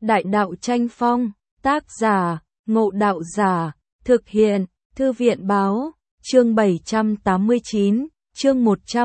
Đại đạo tranh phong, tác giả, Ngộ Đạo Giả, thực hiện, Thư viện báo, chương 789, chương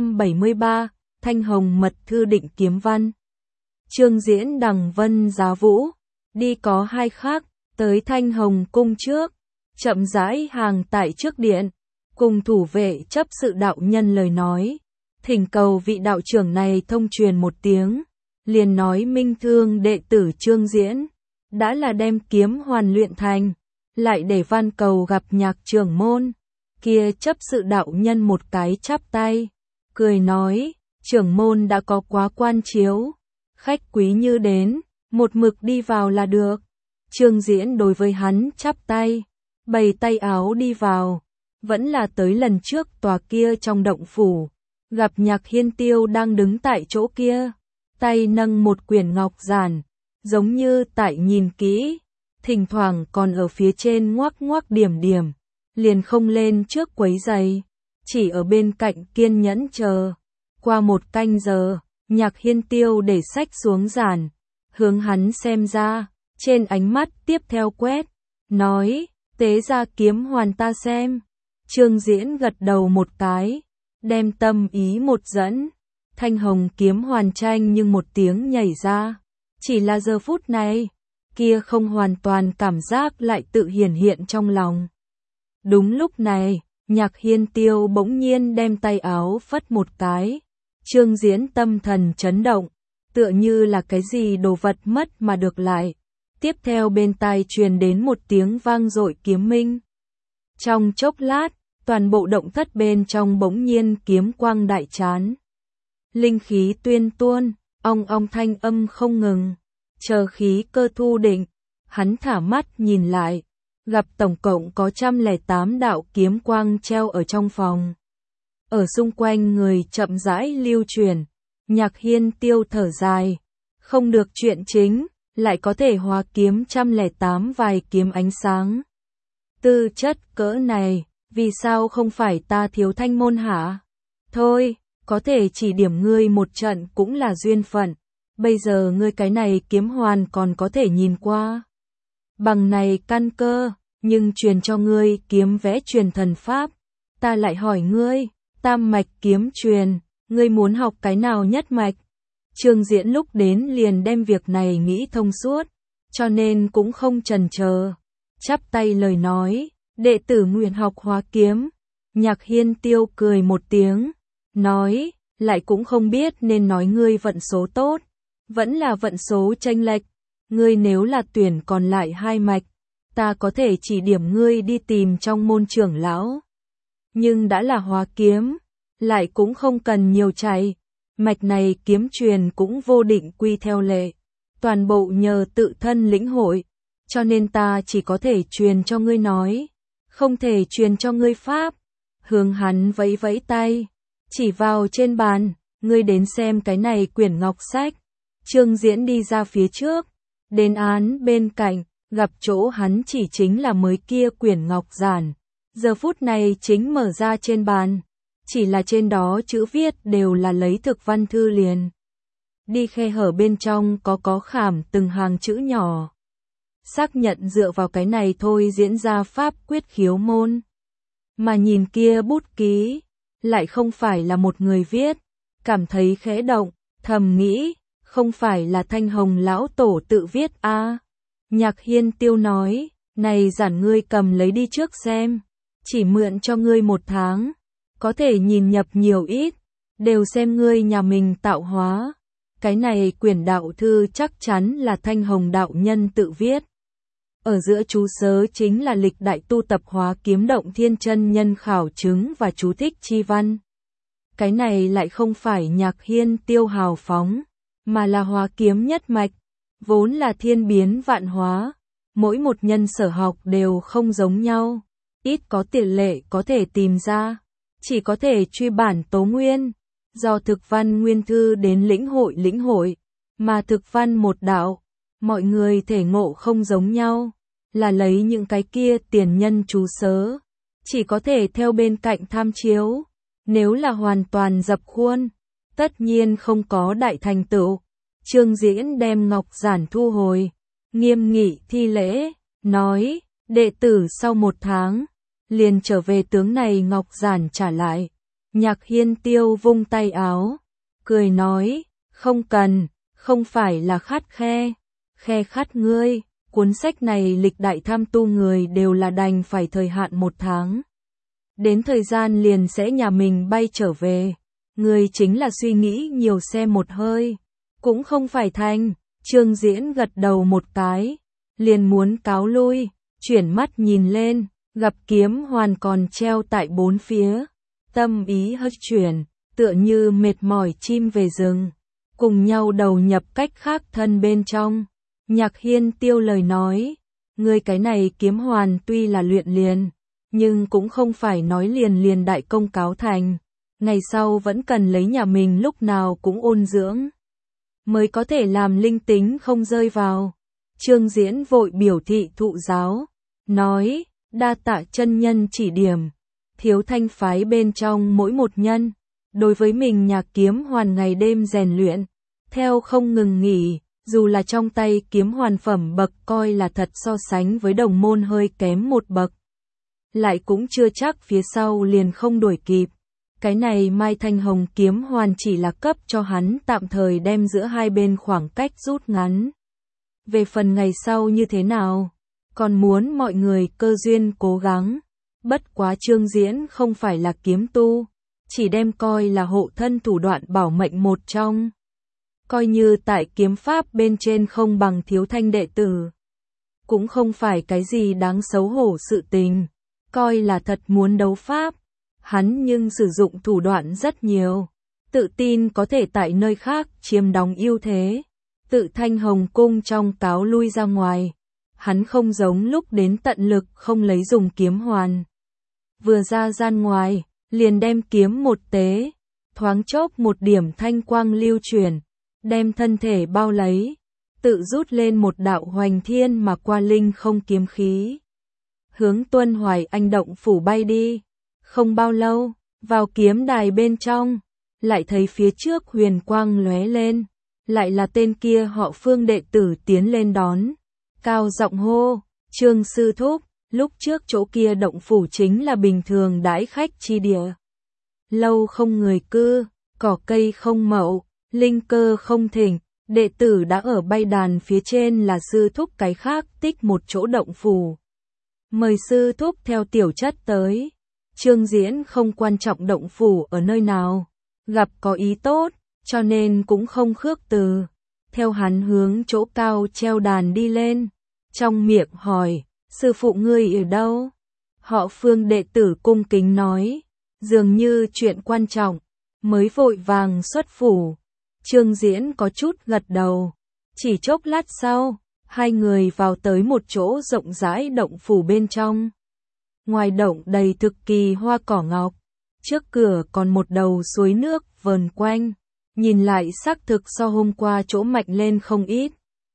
173, Thanh Hồng Mật Thư Định Kiếm Văn. Chương diễn Đằng Vân Giá Vũ, đi có hai khắc, tới Thanh Hồng cung trước, chậm rãi hàng tại trước điện, cùng thủ vệ chấp sự đạo nhân lời nói, thỉnh cầu vị đạo trưởng này thông truyền một tiếng, liền nói minh thương đệ tử Chương Diễn, đã là đem kiếm hoàn luyện thành, lại để van cầu gặp Nhạc trưởng môn. Kia chấp sự đạo nhân một cái chắp tay, cười nói, trưởng môn đã có quá quan chiếu, khách quý như đến, một mực đi vào là được. Chương Diễn đối với hắn chắp tay, bày tay áo đi vào, vẫn là tới lần trước tòa kia trong động phủ, gặp Nhạc Hiên Tiêu đang đứng tại chỗ kia, tay nâng một quyển ngọc giản, giống như tại nhìn kỹ, thỉnh thoảng còn ở phía trên ngoắc ngoắc điểm điểm, liền không lên trước quấy giày, chỉ ở bên cạnh kiên nhẫn chờ. Qua một canh giờ, Nhạc Hiên Tiêu để sách xuống giản, hướng hắn xem ra, trên ánh mắt tiếp theo quét, nói, tế ra kiếm hoàn ta xem. Chương Diễn gật đầu một cái, đem tâm ý một dẫn, thanh hồng kiếm hoàn tranh nhưng một tiếng nhảy ra, chỉ là giờ phút này, kia không hoàn toàn cảm giác lại tự hiển hiện trong lòng. Đúng lúc này, Nhạc Hiên Tiêu bỗng nhiên đem tay áo phất một cái, Chương Diễn tâm thần chấn động, tựa như là cái gì đồ vật mất mà được lại. Tiếp theo bên tai truyền đến một tiếng vang dội kiếm minh. Trong chốc lát, toàn bộ động thất bên trong bỗng nhiên kiếm quang đại chán. Linh khí tuyên tuôn, ong ong thanh âm không ngừng. Chờ khí cơ thu định, hắn thả mắt nhìn lại, gặp tổng cộng có 108 đạo kiếm quang treo ở trong phòng. Ở xung quanh người chậm rãi lưu truyền, Nhạc Hiên Tiêu thở dài, không được chuyện chính, lại có thể hóa kiếm 108 vài kiếm ánh sáng. Tư chất cỡ này, vì sao không phải ta thiếu thanh môn hả? Thôi, có thể chỉ điểm ngươi một trận cũng là duyên phận, bây giờ ngươi cái này kiếm hoàn còn có thể nhìn qua. Bằng này căn cơ, nhưng truyền cho ngươi kiếm vẽ truyền thần pháp, ta lại hỏi ngươi, tam mạch kiếm truyền, ngươi muốn học cái nào nhất mạch? Chương Diễn lúc đến liền đem việc này nghĩ thông suốt, cho nên cũng không chần chờ, chắp tay lời nói, đệ tử nguyện học hóa kiếm. Nhạc Hiên Tiêu cười một tiếng, nói, lại cũng không biết nên nói ngươi vận số tốt, vẫn là vận số chênh lệch, ngươi nếu là tuyển còn lại hai mạch, ta có thể chỉ điểm ngươi đi tìm trong môn trưởng lão. Nhưng đã là hóa kiếm, lại cũng không cần nhiều chạy, mạch này kiếm truyền cũng vô định quy theo lệ, toàn bộ nhờ tự thân lĩnh hội, cho nên ta chỉ có thể truyền cho ngươi nói, không thể truyền cho ngươi pháp. Hướng hắn vẫy vẫy tay, chỉ vào trên bàn, ngươi đến xem cái này quyển ngọc sách. Chương Diễn đi ra phía trước, đến án bên cạnh, gặp chỗ hắn chỉ chính là mới kia quyển ngọc giản, giờ phút này chính mở ra trên bàn, chỉ là trên đó chữ viết đều là lấy thực văn thư liền. Đi khe hở bên trong có khảm từng hàng chữ nhỏ. Xác nhận dựa vào cái này thôi diễn ra pháp quyết khiếu môn. Mà nhìn kia bút ký, lại không phải là một người viết, cảm thấy khẽ động, thầm nghĩ, không phải là Thanh Hồng lão tổ tự viết a. Nhạc Hiên Tiêu nói, này giản ngươi cầm lấy đi trước xem, chỉ mượn cho ngươi 1 tháng, có thể nhìn nhập nhiều ít, đều xem ngươi nhà mình tạo hóa. Cái này quyển đạo thư chắc chắn là Thanh Hồng đạo nhân tự viết. Ở giữa chú sớ chính là lịch đại tu tập hóa kiếm động thiên chân nhân khảo chứng và chú thích chi văn. Cái này lại không phải Nhạc Hiên Tiêu hào phóng, mà là hóa kiếm nhất mạch, vốn là thiên biến vạn hóa, mỗi một nhân sở học đều không giống nhau, ít có tỷ lệ có thể tìm ra, chỉ có thể truy bản tố nguyên, do thực văn nguyên thư đến lĩnh hội, mà thực văn một đạo, mọi người thể ngộ không giống nhau, là lấy những cái kia tiền nhân chú sớ, chỉ có thể theo bên cạnh tham chiếu, nếu là hoàn toàn dập khuôn, tất nhiên không có đại thành tựu. Chương Diễn đem ngọc giản thu hồi, nghiêm nghị thi lễ, nói, đệ tử sau 1 tháng, liền trở về tướng này ngọc giản trả lại. Nhạc Hiên Tiêu vung tay áo, cười nói, không cần, không phải là khắt khe khắt ngươi, cuốn sách này lịch đại tham tu người đều là đành phải thời hạn 1 tháng. Đến thời gian liền sẽ nhà mình bay trở về, ngươi chính là suy nghĩ nhiều xem một hơi, cũng không phải thành. Trương Diễn gật đầu một cái, liền muốn cáo lui, chuyển mắt nhìn lên, gặp kiếm hoàn còn treo tại 4 phía, tâm ý hơi chuyển, tựa như mệt mỏi chim về rừng, cùng nhau đầu nhập cách khác thân bên trong. Nhạc Hiên Tiêu lời nói, ngươi cái này kiếm hoàn tuy là luyện liền, nhưng cũng không phải nói liền đại công cáo thành, ngày sau vẫn cần lấy nhà mình lúc nào cũng ôn dưỡng, mới có thể làm linh tính không rơi vào. Trương Diễn vội biểu thị thụ giáo, nói, đa tạ chân nhân chỉ điểm, Thiếu Thanh phái bên trong mỗi một nhân, đối với mình nhạc kiếm hoàn ngày đêm rèn luyện, theo không ngừng nghỉ, dù là trong tay kiếm hoàn phẩm bậc coi là thật so sánh với đồng môn hơi kém một bậc, lại cũng chưa chắc phía sau liền không đuổi kịp. Cái này Mai Thanh Hồng kiếm hoàn chỉ là cấp cho hắn tạm thời đem giữa hai bên khoảng cách rút ngắn. Về phần ngày sau như thế nào, còn muốn mọi người cơ duyên cố gắng. Bất quá Trương Diễn không phải là kiếm tu, chỉ đem coi là hộ thân thủ đoạn bảo mệnh một trong. Coi như tại kiếm pháp bên trên không bằng Thiếu Thanh đệ tử, cũng không phải cái gì đáng xấu hổ sự tình, coi là thật muốn đấu pháp. Hắn nhưng sử dụng thủ đoạn rất nhiều, tự tin có thể tại nơi khác chiếm đóng ưu thế. Tự Thanh Hồng cung trong cáo lui ra ngoài, hắn không giống lúc đến tận lực không lấy dùng kiếm hoàn. Vừa ra gian ngoài, liền đem kiếm một tế, thoáng chốc một điểm thanh quang lưu chuyển, đem thân thể bao lấy, tự rút lên một đạo hoành thiên mà qua linh không kiếm khí. Hướng Tuân Hoài Anh động phủ bay đi. Không bao lâu, vào kiếm đài bên trong, lại thấy phía trước huyền quang lóe lên, lại là tên kia họ Phương đệ tử tiến lên đón, cao giọng hô, Trương sư thúc, lúc trước chỗ kia động phủ chính là bình thường đãi khách chi địa. Lâu không người cư, cỏ cây không mậu, linh cơ không thịnh, đệ tử đã ở bay đàn phía trên là sư thúc cái khác tích một chỗ động phủ. Mời sư thúc theo tiểu chất tới. Trương Diễn không quan trọng động phủ ở nơi nào, gặp có ý tốt, cho nên cũng không khước từ. Theo hắn hướng chỗ cao treo đàn đi lên, trong miệng hỏi, sư phụ ngươi ở đâu? Họ Phương đệ tử cung kính nói, dường như chuyện quan trọng, mới vội vàng xuất phủ. Trương Diễn có chút gật đầu, chỉ chốc lát sau, hai người vào tới một chỗ rộng rãi động phủ bên trong. Ngoài động đầy thực kỳ hoa cỏ ngọc, trước cửa còn một đầu suối nước vờn quanh, nhìn lại xác thực so hôm qua chỗ mạnh lên không ít.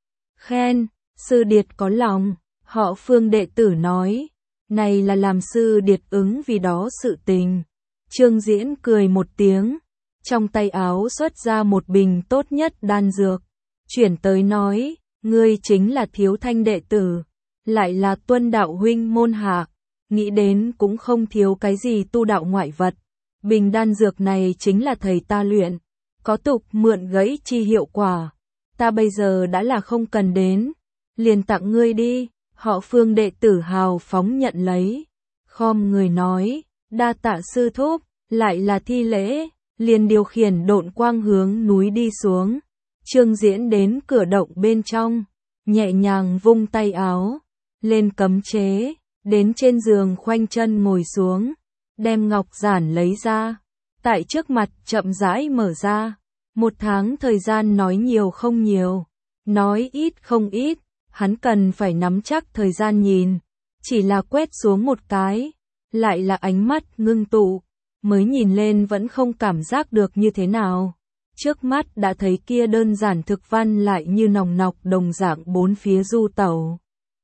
Khen, sư điệt có lòng, họ Phương đệ tử nói, này là làm sư điệt ứng vì đó sự tình. Trương Diễn cười một tiếng, trong tay áo xuất ra một bình tốt nhất đan dược, chuyển tới nói, ngươi chính là Thiếu Thanh đệ tử, lại là Tuân đạo huynh môn hạ. Nghĩ đến cũng không thiếu cái gì tu đạo ngoại vật. Bình đan dược này chính là thầy ta luyện, có tục mượn gãy chi hiệu quả. Ta bây giờ đã là không cần đến, liền tặng ngươi đi. Họ Phương đệ tử hào phóng nhận lấy, khom người nói, đa tạ sư thúc, lại là thi lễ, liền điều khiển độn quang hướng núi đi xuống. Trương Diễn đến cửa động bên trong, nhẹ nhàng vung tay áo, lên cấm chế. Đến trên giường khoanh chân ngồi xuống, đem ngọc giản lấy ra, tại trước mặt chậm rãi mở ra. 1 tháng thời gian nói nhiều không nhiều, nói ít không ít, hắn cần phải nắm chắc thời gian nhìn, chỉ là quét xuống một cái, lại là ánh mắt ngưng tụ, mới nhìn lên vẫn không cảm giác được như thế nào. Trước mắt đã thấy kia đơn giản thực văn lại như nòng nọc đồng dạng bốn phía du tẩu.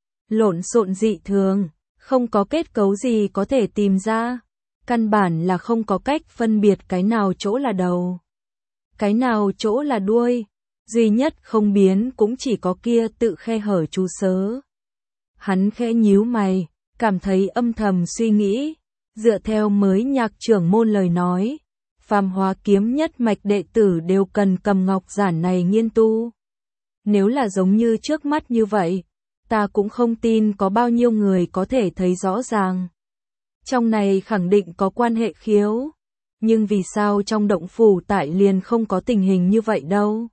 Lộn xộn dị thường. Không có kết cấu gì có thể tìm ra, căn bản là không có cách phân biệt cái nào chỗ là đầu, cái nào chỗ là đuôi. duy nhất không biến cũng chỉ có kia tự khe hở chú sớ. Hắn khẽ nhíu mày, cảm thấy âm thầm suy nghĩ, dựa theo mới nhạc trưởng môn lời nói, phàm hóa kiếm nhất mạch đệ tử đều cần cầm ngọc giản này nghiên tu. Nếu là giống như trước mắt như vậy, ta cũng không tin có bao nhiêu người có thể thấy rõ ràng. Trong này khẳng định có quan hệ khiếu, nhưng vì sao trong động phủ tại liền không có tình hình như vậy đâu.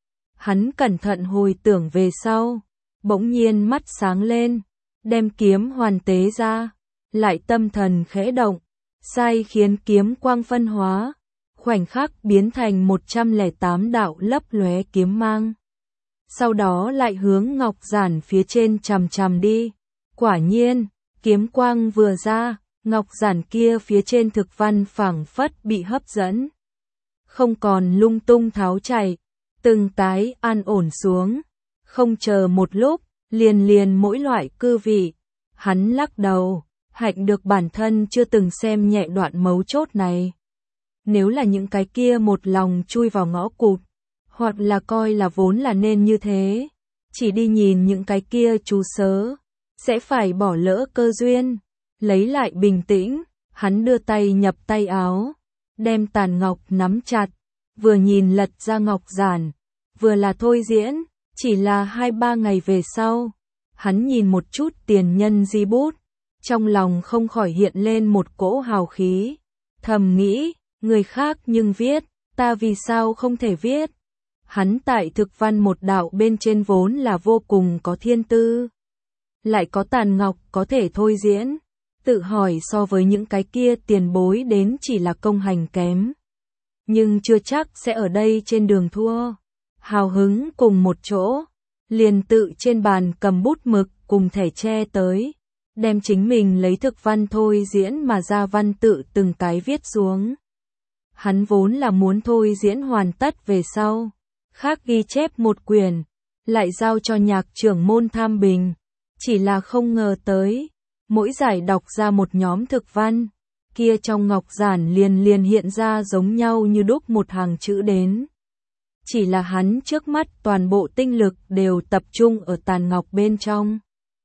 Hắn cẩn thận hồi tưởng về sau, bỗng nhiên mắt sáng lên, đem kiếm hoàn tế ra, lại tâm thần khẽ động, sai khiến kiếm quang phân hóa, khoảnh khắc biến thành 108 đạo lấp lóe kiếm mang. Sau đó lại hướng ngọc giản phía trên chằm chằm đi. Quả nhiên, kiếm quang vừa ra, ngọc giản kia phía trên thực văn phảng phất bị hấp dẫn. Không còn lung tung tháo chạy, từng tái an ổn xuống. Không chờ một lúc, liền mỗi loại cư vị. Hắn lắc đầu, hạnh được bản thân chưa từng xem nhẹ đoạn mấu chốt này. Nếu là những cái kia một lòng chui vào ngõ cụt, hoặc là coi là vốn là nên như thế, chỉ đi nhìn những cái kia chú sớ, sẽ phải bỏ lỡ cơ duyên. Lấy lại bình tĩnh, hắn đưa tay nhập tay áo, đem tàn ngọc nắm chặt, vừa nhìn lật ra ngọc giản, vừa là thôi diễn, chỉ là 2-3 ngày về sau. Hắn nhìn một chút tiền nhân di bút, trong lòng không khỏi hiện lên một cỗ hào khí, thầm nghĩ, người khác nhưng viết, ta vì sao không thể viết. Hắn tại thực văn một đạo bên trên vốn là vô cùng có thiên tư, lại có tàn ngọc có thể thôi diễn, tự hỏi so với những cái kia tiền bối đến chỉ là công hành kém, nhưng chưa chắc sẽ ở đây trên đường thua. Hào hứng cùng một chỗ, liền tự trên bàn cầm bút mực cùng thẻ tre tới, đem chính mình lấy thực văn thôi diễn mà ra văn tự từng cái viết xuống. Hắn vốn là muốn thôi diễn hoàn tất về sau, khác ghi chép một quyển, lại giao cho nhạc trưởng môn tham bình, chỉ là không ngờ tới, mỗi giải đọc ra một nhóm thực văn, kia trong ngọc giản liền hiện ra giống nhau như đúc một hàng chữ đến. Chỉ là hắn trước mắt toàn bộ tinh lực đều tập trung ở tàn ngọc bên trong,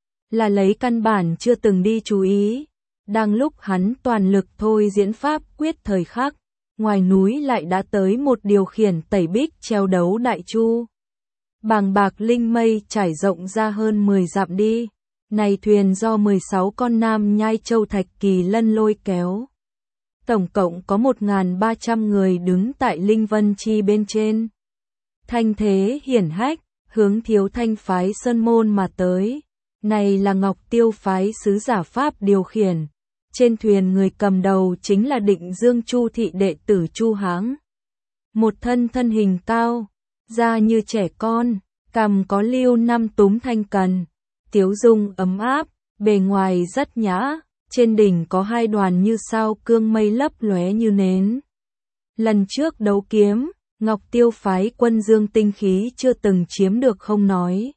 là lấy căn bản chưa từng đi chú ý. Đang lúc hắn toàn lực thôi diễn pháp quyết thời khắc, ngoài núi lại đã tới một điều khiển tẩy bích treo đấu đại chu. Bàng bạc linh mây trải rộng ra hơn 10 dặm đi. Này thuyền do 16 con nam nhai châu thạch kỳ lân lôi kéo. Tổng cộng có 1.300 người đứng tại linh vân chi bên trên. Thanh thế hiển hách, hướng Thiếu Thanh phái sơn môn mà tới. Này là Ngọc Tiêu phái sứ giả pháp điều khiển. Trên thuyền người cầm đầu chính là Định Dương Chu thị đệ tử Chu Háng. Một thân hình cao, da như trẻ con, cằm có lưu năm túm thanh cần, tiếu dung ấm áp, bề ngoài rất nhã, trên đỉnh có hai đoàn như sao cương mây lấp lóe như nến. Lần trước đấu kiếm, Ngọc Tiêu phái quân dương tinh khí chưa từng chiếm được không nói,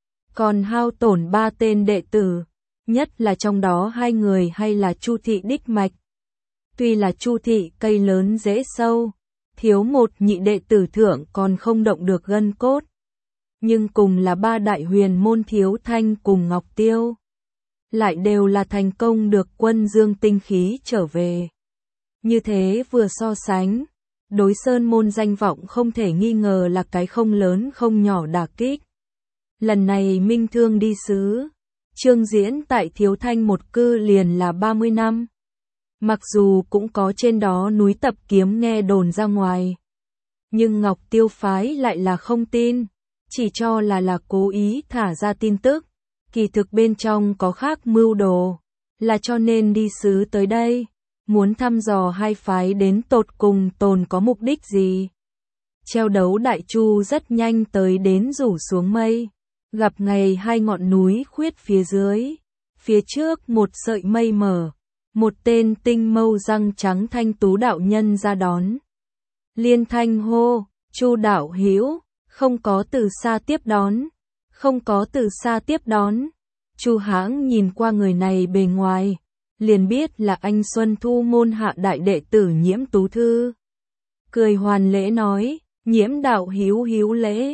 còn hao tổn 3 tên đệ tử, nhất là trong đó 2 người hay là Chu thị đích mạch. Tuy là Chu thị cây lớn rễ sâu, thiếu một nhị đệ tử thượng còn không động được gân cốt, nhưng cùng là 3 đại huyền môn Thiếu Thanh cùng Ngọc Tiêu, lại đều là thành công được quân dương tinh khí trở về. Như thế vừa so sánh, đối sơn môn danh vọng không thể nghi ngờ là cái không lớn không nhỏ đả kích. Lần này Minh Thương đi sứ, chương diễn tại Thiếu Thanh một cư liền là 30 năm. Mặc dù cũng có trên đó núi tập kiếm nghe đồn ra ngoài, nhưng Ngọc Tiêu phái lại là không tin, chỉ cho là cố ý thả ra tin tức, kỳ thực bên trong có khác mưu đồ, là cho nên đi sứ tới đây, muốn thăm dò hai phái đến tột cùng tồn có mục đích gì. Treo đấu đại chu rất nhanh tới đến rủ xuống mây, gặp ngày hai ngọn núi khuyết phía dưới, phía trước một sợi mây mở, một tên tinh mâu răng trắng thanh tú đạo nhân ra đón. Liên thanh hô, Chu đạo hữu, không có từ xa tiếp đón, không có từ xa tiếp đón. Chu Háng nhìn qua người này bề ngoài, liền biết là anh Xuân Thu môn hạ đại đệ tử Nhiễm Tú Thư. Cười hoàn lễ nói, Nhiễm đạo hữu hữu lễ,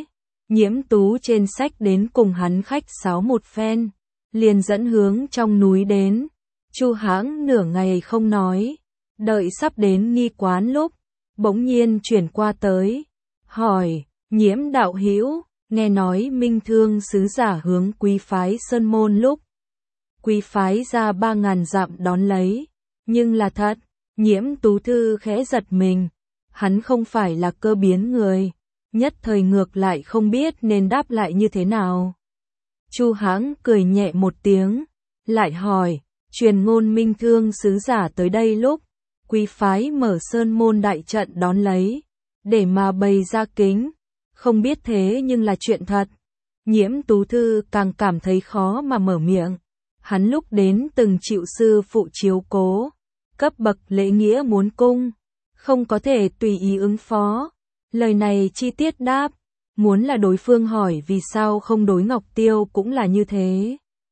Nhiễm Tú trên sách đến cùng hắn khách sáo một phen, liền dẫn hướng trong núi đến. Chu Hãng nửa ngày không nói, đợi sắp đến nghi quán lúc, bỗng nhiên chuyển qua tới, hỏi, Nhiễm đạo hữu, nghe nói Minh Thương sứ giả hướng quý phái Sơn Môn lúc. Quý phái ra 3.000 dặm đón lấy, nhưng là thật. Nhiễm Tú Thư khẽ giật mình, hắn không phải là cơ biến người, nhất thời ngược lại không biết nên đáp lại như thế nào. Chu Hãng cười nhẹ một tiếng, lại hỏi, truyền ngôn Minh Thương sứ giả tới đây lúc, quý phái mở Sơn Môn đại trận đón lấy, để mà bày ra kính, không biết thế nhưng là chuyện thật. Nhiễm Tú Thư càng cảm thấy khó mà mở miệng, hắn lúc đến từng chịu sư phụ chiếu cố, cấp bậc lễ nghĩa muốn cung, không có thể tùy ý ứng phó. Lời này chi tiết đáp, muốn là đối phương hỏi vì sao không đối Ngọc Tiêu cũng là như thế.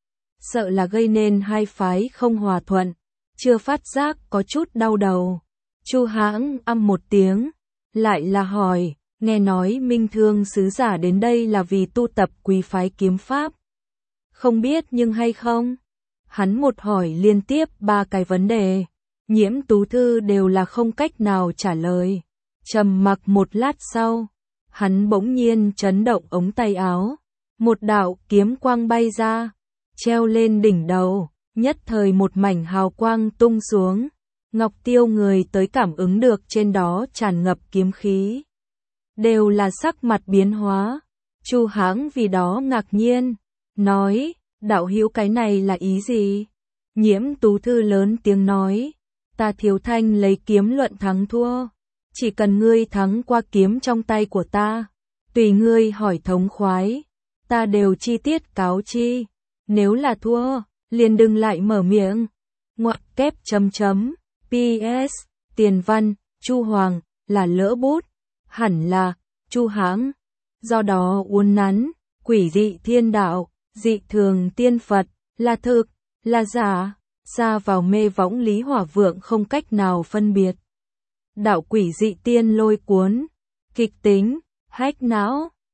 Sợ là gây nên hai phái không hòa thuận, chưa phát giác có chút đau đầu. Chu Hãng một tiếng, lại là hỏi, nghe nói Minh Thương sứ giả đến đây là vì tu tập quý phái kiếm pháp. Không biết nhưng hay không? Hắn một hỏi liên tiếp 3 cái vấn đề, Nhiễm Tú Thư đều là không cách nào trả lời. Trầm mặc một lát sau, hắn bỗng nhiên chấn động ống tay áo, một đạo kiếm quang bay ra, treo lên đỉnh đầu, nhất thời một mảnh hào quang tung xuống. Ngọc Tiêu người tới cảm ứng được trên đó tràn ngập kiếm khí, đều là sắc mặt biến hóa. Chu Hãng vì đó ngạc nhiên, nói, đạo hữu cái này là ý gì? Nhiễm Tú Thư lớn tiếng nói, ta Thiếu Thanh lấy kiếm luận thắng thua, chỉ cần ngươi thắng qua kiếm trong tay của ta, tùy ngươi hỏi thống khoái, ta đều chi tiết cáo chi, nếu là thua, liền đừng lại mở miệng. Ngoặc kép chấm chấm, PS, tiền văn, Chu Hoàng, là lỡ bút, hẳn là, Chu Hãng, do đó uốn nắn, quỷ dị thiên đạo, dị thường tiên Phật, là thực, là giả, xa vào mê võng Lý Hỏa Vượng không cách nào phân biệt. Đạo quỷ dị tiên lôi cuốn, kịch tính, hách não.